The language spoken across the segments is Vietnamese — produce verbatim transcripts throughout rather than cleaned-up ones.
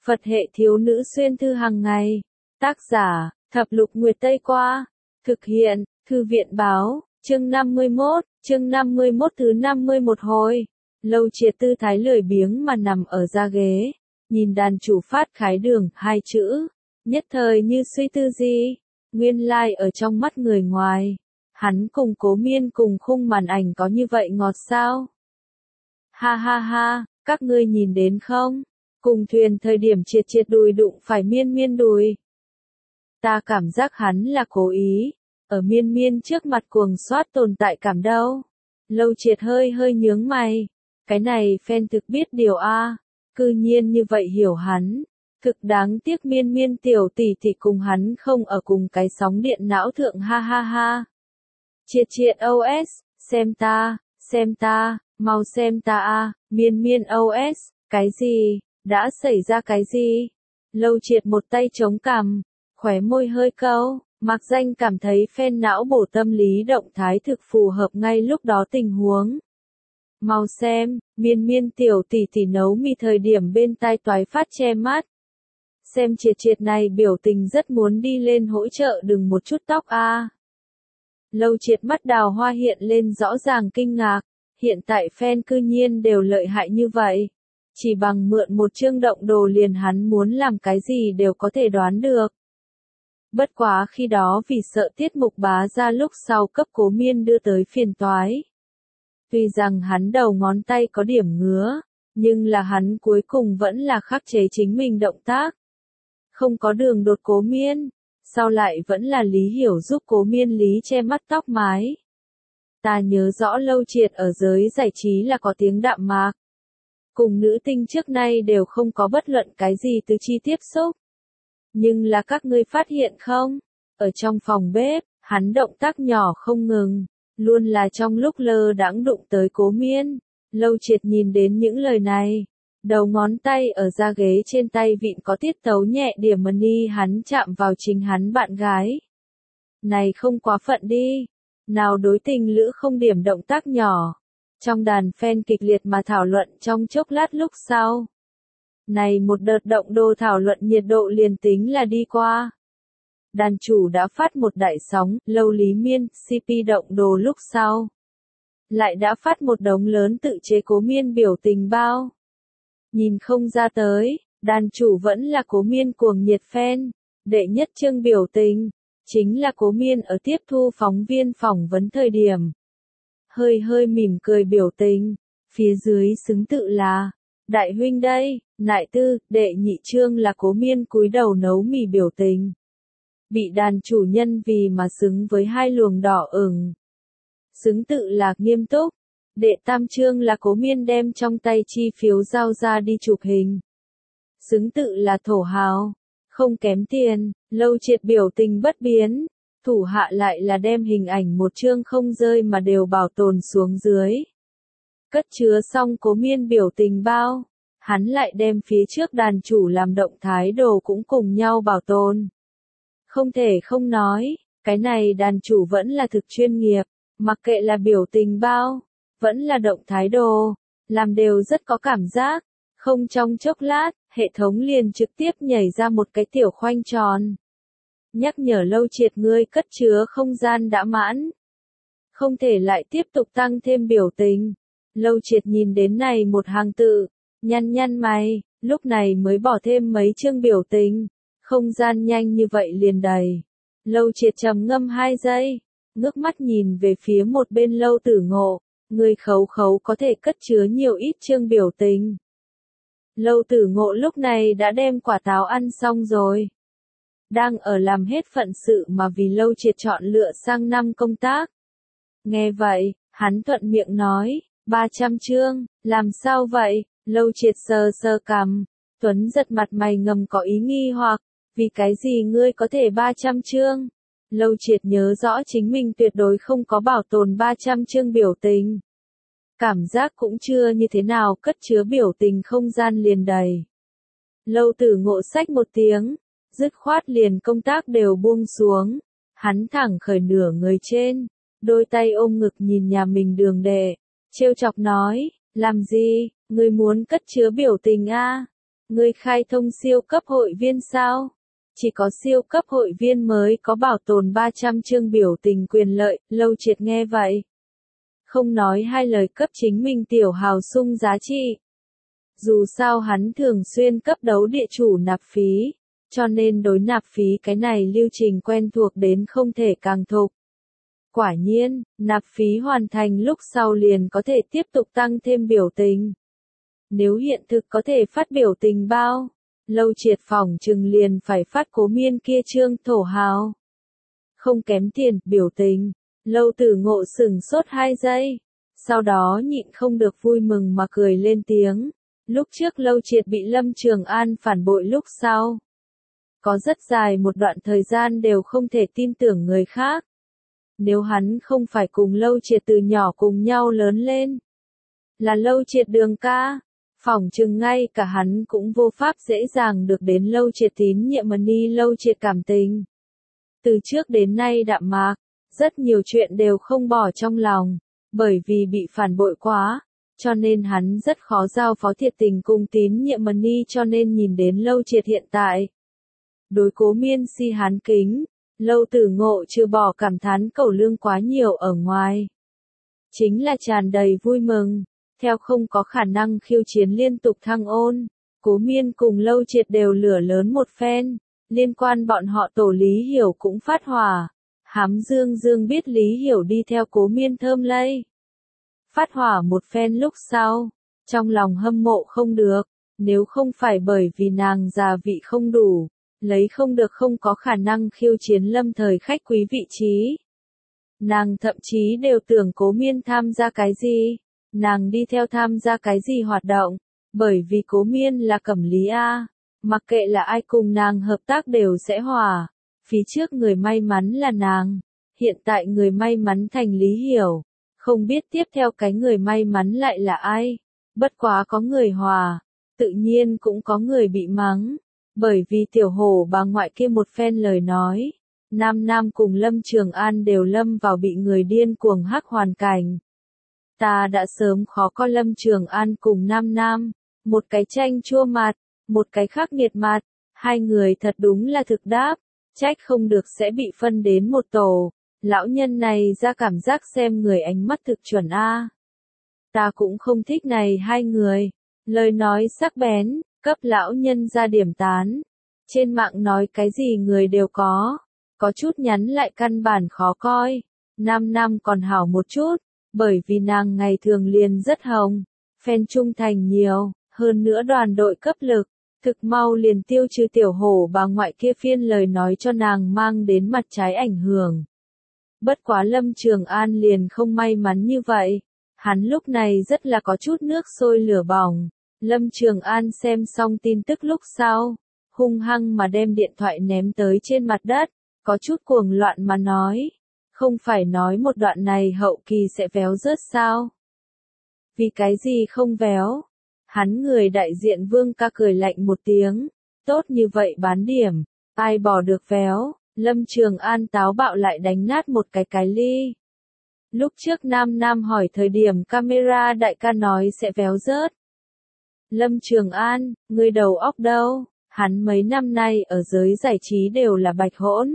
Phật hệ thiếu nữ xuyên thư hàng ngày. Tác giả, Thập Lục Nguyệt Tây Qua. Thực hiện, Thư viện Báo, chương năm mươi mốt, chương năm mươi mốt thứ năm mươi mốt hồi. Lâu Triệt tư thái lười biếng mà nằm ở ra ghế, nhìn đàn chủ phát khái đường, hai chữ, nhất thời như suy tư gì, nguyên lai like ở trong mắt người ngoài, hắn cùng Cố Miên cùng khung màn ảnh có như vậy ngọt sao? Ha ha ha, các ngươi nhìn đến không? Cùng thuyền thời điểm Triệt Triệt đùi đụng phải Miên Miên đùi. Ta cảm giác hắn là cố ý, ở Miên Miên trước mặt cuồng soát tồn tại cảm đâu. Lâu Triệt hơi hơi nhướng mày, cái này fan thực biết điều a, cư nhiên như vậy hiểu hắn. Thực đáng tiếc Miên Miên tiểu tỷ tỷ cùng hắn không ở cùng cái sóng điện não thượng, ha ha ha. Triệt Triệt o ét, xem ta, xem ta, mau xem ta a, Miên Miên o ét, cái gì, đã xảy ra cái gì? Lâu Triệt một tay chống cằm, khóe môi hơi cau, mặc danh cảm thấy fan não bổ tâm lý động thái thực phù hợp ngay lúc đó tình huống. Mau xem, Miên Miên tiểu tỷ tỷ nấu mì thời điểm bên tai toái phát che mắt. Xem Triệt Triệt này biểu tình rất muốn đi lên hỗ trợ đừng một chút tóc a. À. Lâu Triệt mắt đào hoa hiện lên rõ ràng kinh ngạc, hiện tại fan cư nhiên đều lợi hại như vậy. Chỉ bằng mượn một chương động đồ liền hắn muốn làm cái gì đều có thể đoán được. Bất quá khi đó vì sợ tiết mục bá ra lúc sau cấp Cố Miên đưa tới phiền toái. Tuy rằng hắn đầu ngón tay có điểm ngứa, nhưng là hắn cuối cùng vẫn là khắc chế chính mình động tác. Không có đường đột Cố Miên, sau lại vẫn là Lý Hiểu giúp Cố Miên lý che mắt tóc mái. Ta nhớ rõ Lâu Triệt ở giới giải trí là có tiếng đạm mạc. Cùng nữ tinh trước nay đều không có bất luận cái gì từ chi tiếp xúc. Nhưng là các ngươi phát hiện không? Ở trong phòng bếp, hắn động tác nhỏ không ngừng, luôn là trong lúc lơ đãng đụng tới Cố Miên. Lâu Triệt nhìn đến những lời này, đầu ngón tay ở da ghế trên tay vịn có tiết tấu nhẹ điểm mần ni hắn chạm vào chính hắn bạn gái. Này không quá phận đi, nào đối tình lữ không điểm động tác nhỏ. Trong đàn fan kịch liệt mà thảo luận trong chốc lát lúc sau. Này một đợt động đồ thảo luận nhiệt độ liền tính là đi qua. Đàn chủ đã phát một đại sóng, Lâu Lý Miên, xê pê động đồ lúc sau. Lại đã phát một đống lớn tự chế Cố Miên biểu tình bao. Nhìn không ra tới, đàn chủ vẫn là Cố Miên cuồng nhiệt fan. Đệ nhất chương biểu tình, chính là Cố Miên ở tiếp thu phóng viên phỏng vấn thời điểm. Hơi hơi mỉm cười biểu tình, phía dưới xứng tự là, đại huynh đây, nại tư, đệ nhị chương là Cố Miên cúi đầu nấu mì biểu tình. Bị đàn chủ nhân vì mà xứng với hai luồng đỏ ửng. Xứng tự là nghiêm túc, đệ tam chương là Cố Miên đem trong tay chi phiếu giao ra đi chụp hình. Xứng tự là thổ hào, không kém tiền, Lâu Triệt biểu tình bất biến. Thủ hạ lại là đem hình ảnh một chương không rơi mà đều bảo tồn xuống dưới. Cất chứa xong Cố Miên biểu tình bao, hắn lại đem phía trước đàn chủ làm động thái đồ cũng cùng nhau bảo tồn. Không thể không nói, cái này đàn chủ vẫn là thực chuyên nghiệp, mặc kệ là biểu tình bao, vẫn là động thái đồ, làm đều rất có cảm giác, không trong chốc lát, hệ thống liền trực tiếp nhảy ra một cái tiểu khoanh tròn. Nhắc nhở Lâu Triệt ngươi cất chứa không gian đã mãn. Không thể lại tiếp tục tăng thêm biểu tình. Lâu Triệt nhìn đến này một hàng tự, nhăn nhăn mày, lúc này mới bỏ thêm mấy chương biểu tình. Không gian nhanh như vậy liền đầy. Lâu Triệt trầm ngâm hai giây, ngước mắt nhìn về phía một bên Lâu Tử Ngộ, người khấu khấu có thể cất chứa nhiều ít chương biểu tình. Lâu Tử Ngộ lúc này đã đem quả táo ăn xong rồi. Đang ở làm hết phận sự mà vì Lâu Triệt chọn lựa sang năm công tác. Nghe vậy, hắn thuận miệng nói, ba trăm chương, làm sao vậy? Lâu Triệt sờ sờ cằm, Tuấn giật mặt mày ngầm có ý nghi hoặc, vì cái gì ngươi có thể ba trăm chương? Lâu Triệt nhớ rõ chính mình tuyệt đối không có bảo tồn ba trăm chương biểu tình. Cảm giác cũng chưa như thế nào cất chứa biểu tình không gian liền đầy. Lâu Tử Ngộ xách một tiếng. Dứt khoát liền công tác đều buông xuống, hắn thẳng khởi nửa người trên, đôi tay ôm ngực nhìn nhà mình đường đệ, trêu chọc nói, làm gì, ngươi muốn cất chứa biểu tình a? Ngươi khai thông siêu cấp hội viên sao? Chỉ có siêu cấp hội viên mới có bảo tồn ba trăm chương biểu tình quyền lợi, Lâu Triệt nghe vậy. Không nói hai lời cấp chính mình tiểu hào sung giá trị. Dù sao hắn thường xuyên cấp đấu địa chủ nạp phí, cho nên đối nạp phí cái này lưu trình quen thuộc đến không thể càng thục. Quả nhiên, nạp phí hoàn thành lúc sau liền có thể tiếp tục tăng thêm biểu tình. Nếu hiện thực có thể phát biểu tình bao, Lâu Triệt phỏng chừng liền phải phát Cố Miên kia trương thổ hào. Không kém tiền, biểu tình. Lâu Tử Ngộ sửng sốt hai giây, sau đó nhịn không được vui mừng mà cười lên tiếng. Lúc trước Lâu Triệt bị Lâm Trường An phản bội lúc sau. Có rất dài một đoạn thời gian đều không thể tin tưởng người khác. Nếu hắn không phải cùng Lâu Triệt từ nhỏ cùng nhau lớn lên, là Lâu Triệt đường ca, phỏng chừng ngay cả hắn cũng vô pháp dễ dàng được đến Lâu Triệt tín nhiệm mà ni Lâu Triệt cảm tình. Từ trước đến nay đạm mạc, rất nhiều chuyện đều không bỏ trong lòng, bởi vì bị phản bội quá, cho nên hắn rất khó giao phó thiệt tình cùng tín nhiệm mà ni cho nên nhìn đến Lâu Triệt hiện tại. Đối Cố Miên si hán kính, Lâu Tử Ngộ trừ bỏ cảm thán cẩu lương quá nhiều ở ngoài. Chính là tràn đầy vui mừng, theo không có khả năng khiêu chiến liên tục thăng ôn, Cố Miên cùng Lâu Triệt đều lửa lớn một phen, liên quan bọn họ tổ Lý Hiểu cũng phát hỏa. Hám Dương Dương biết Lý Hiểu đi theo Cố Miên thơm lây. Phát hỏa một phen lúc sau, trong lòng hâm mộ không được, nếu không phải bởi vì nàng già vị không đủ, lấy không được không có khả năng khiêu chiến lâm thời khách quý vị trí. Nàng thậm chí đều tưởng Cố Miên tham gia cái gì, nàng đi theo tham gia cái gì hoạt động, bởi vì Cố Miên là Cẩm Lý A, mặc kệ là ai cùng nàng hợp tác đều sẽ hòa. Phía trước người may mắn là nàng, hiện tại người may mắn thành Lý Hiểu, không biết tiếp theo cái người may mắn lại là ai, bất quá có người hòa, tự nhiên cũng có người bị mắng, bởi vì tiểu hổ bà ngoại kia một phen lời nói, Nam Nam cùng Lâm Trường An đều lâm vào bị người điên cuồng hắc hoàn cảnh. Ta đã sớm khó coi Lâm Trường An cùng Nam Nam, một cái chanh chua mặt, một cái khắc nghiệt mặt, hai người thật đúng là thực đáp. Trách không được sẽ bị phân đến một tổ, lão nhân này ra cảm giác xem người ánh mắt thực chuẩn a. Ta cũng không thích này hai người, lời nói sắc bén, cấp lão nhân ra điểm tán. Trên mạng nói cái gì người đều có, có chút nhắn lại căn bản khó coi. Nam Nam còn hảo một chút, bởi vì nàng ngày thường liền rất hồng, fan trung thành nhiều, hơn nữa đoàn đội cấp lực. Thực mau liền tiêu trừ tiểu hổ bà ngoại kia phiên lời nói cho nàng mang đến mặt trái ảnh hưởng. Bất quá Lâm Trường An liền không may mắn như vậy. Hắn lúc này rất là có chút nước sôi lửa bỏng. Lâm Trường An xem xong tin tức lúc sau, hung hăng mà đem điện thoại ném tới trên mặt đất, có chút cuồng loạn mà nói. Không phải nói một đoạn này hậu kỳ sẽ véo rớt sao? Vì cái gì không véo? Hắn người đại diện Vương ca cười lạnh một tiếng, tốt như vậy bán điểm, ai bỏ được véo, Lâm Trường An táo bạo lại đánh nát một cái cái ly. Lúc trước Nam Nam hỏi thời điểm camera đại ca nói sẽ véo rớt. Lâm Trường An, người đầu óc đâu, hắn mấy năm nay ở giới giải trí đều là bạch hỗn.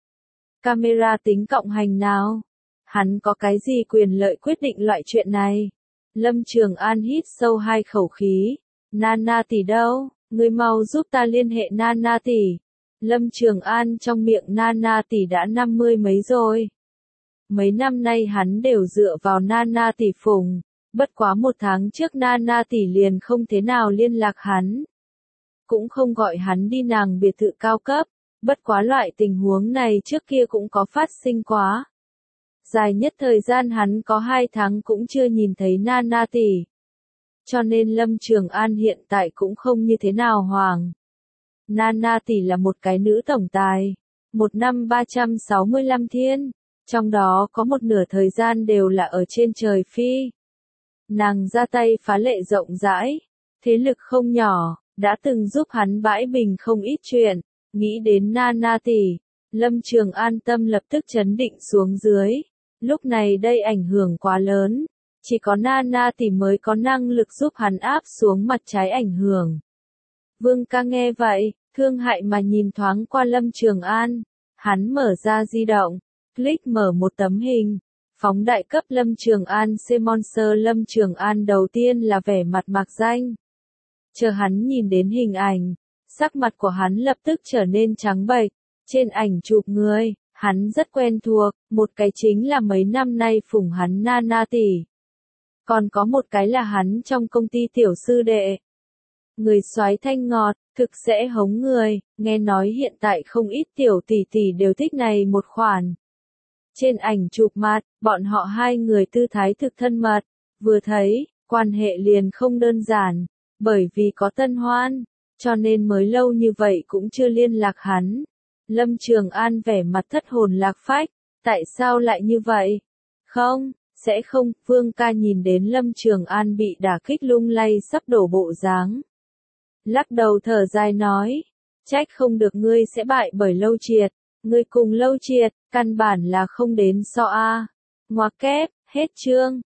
Camera tính cộng hành nào? Hắn có cái gì quyền lợi quyết định loại chuyện này? Lâm Trường An hít sâu hai khẩu khí. Nana tỷ đâu? Người mau giúp ta liên hệ Nana tỷ. Lâm Trường An trong miệng Nana tỷ đã năm mươi mấy rồi. Mấy năm nay hắn đều dựa vào Nana tỷ phùng. Bất quá một tháng trước Nana tỷ liền không thế nào liên lạc hắn. Cũng không gọi hắn đi nàng biệt thự cao cấp. Bất quá loại tình huống này trước kia cũng có phát sinh quá. Dài nhất thời gian hắn có hai tháng cũng chưa nhìn thấy Nana tỷ. Cho nên Lâm Trường An hiện tại cũng không như thế nào hoàng. Nana tỷ là một cái nữ tổng tài. Một năm ba trăm sáu mươi lăm thiên. Trong đó có một nửa thời gian đều là ở trên trời phi. Nàng ra tay phá lệ rộng rãi. Thế lực không nhỏ. Đã từng giúp hắn bãi bình không ít chuyện. Nghĩ đến Nana tỷ. Lâm Trường An tâm lập tức chấn định xuống dưới. Lúc này đây ảnh hưởng quá lớn, chỉ có Nana tỷ mới có năng lực giúp hắn áp xuống mặt trái ảnh hưởng. Vương ca nghe vậy, thương hại mà nhìn thoáng qua Lâm Trường An. Hắn mở ra di động, click mở một tấm hình. Phóng đại cấp Lâm Trường An Cmonster Lâm Trường An đầu tiên là vẻ mặt mạc danh. Chờ hắn nhìn đến hình ảnh, sắc mặt của hắn lập tức trở nên trắng bệch. Trên ảnh chụp người, hắn rất quen thuộc, một cái chính là mấy năm nay phủng hắn Nana tỷ. Còn có một cái là hắn trong công ty tiểu sư đệ. Người soái thanh ngọt, thực sẽ hống người, nghe nói hiện tại không ít tiểu tỷ tỷ đều thích này một khoản. Trên ảnh chụp mặt, bọn họ hai người tư thái thực thân mật, vừa thấy, quan hệ liền không đơn giản, bởi vì có tân hoan, cho nên mới lâu như vậy cũng chưa liên lạc hắn. Lâm Trường An vẻ mặt thất hồn lạc phách, tại sao lại như vậy? Không, sẽ không, Vương ca nhìn đến Lâm Trường An bị đả kích lung lay sắp đổ bộ dáng. Lắc đầu thở dài nói, trách không được ngươi sẽ bại bởi Lâu Triệt, ngươi cùng Lâu Triệt, căn bản là không đến so a. Ngoặc kép, hết chương.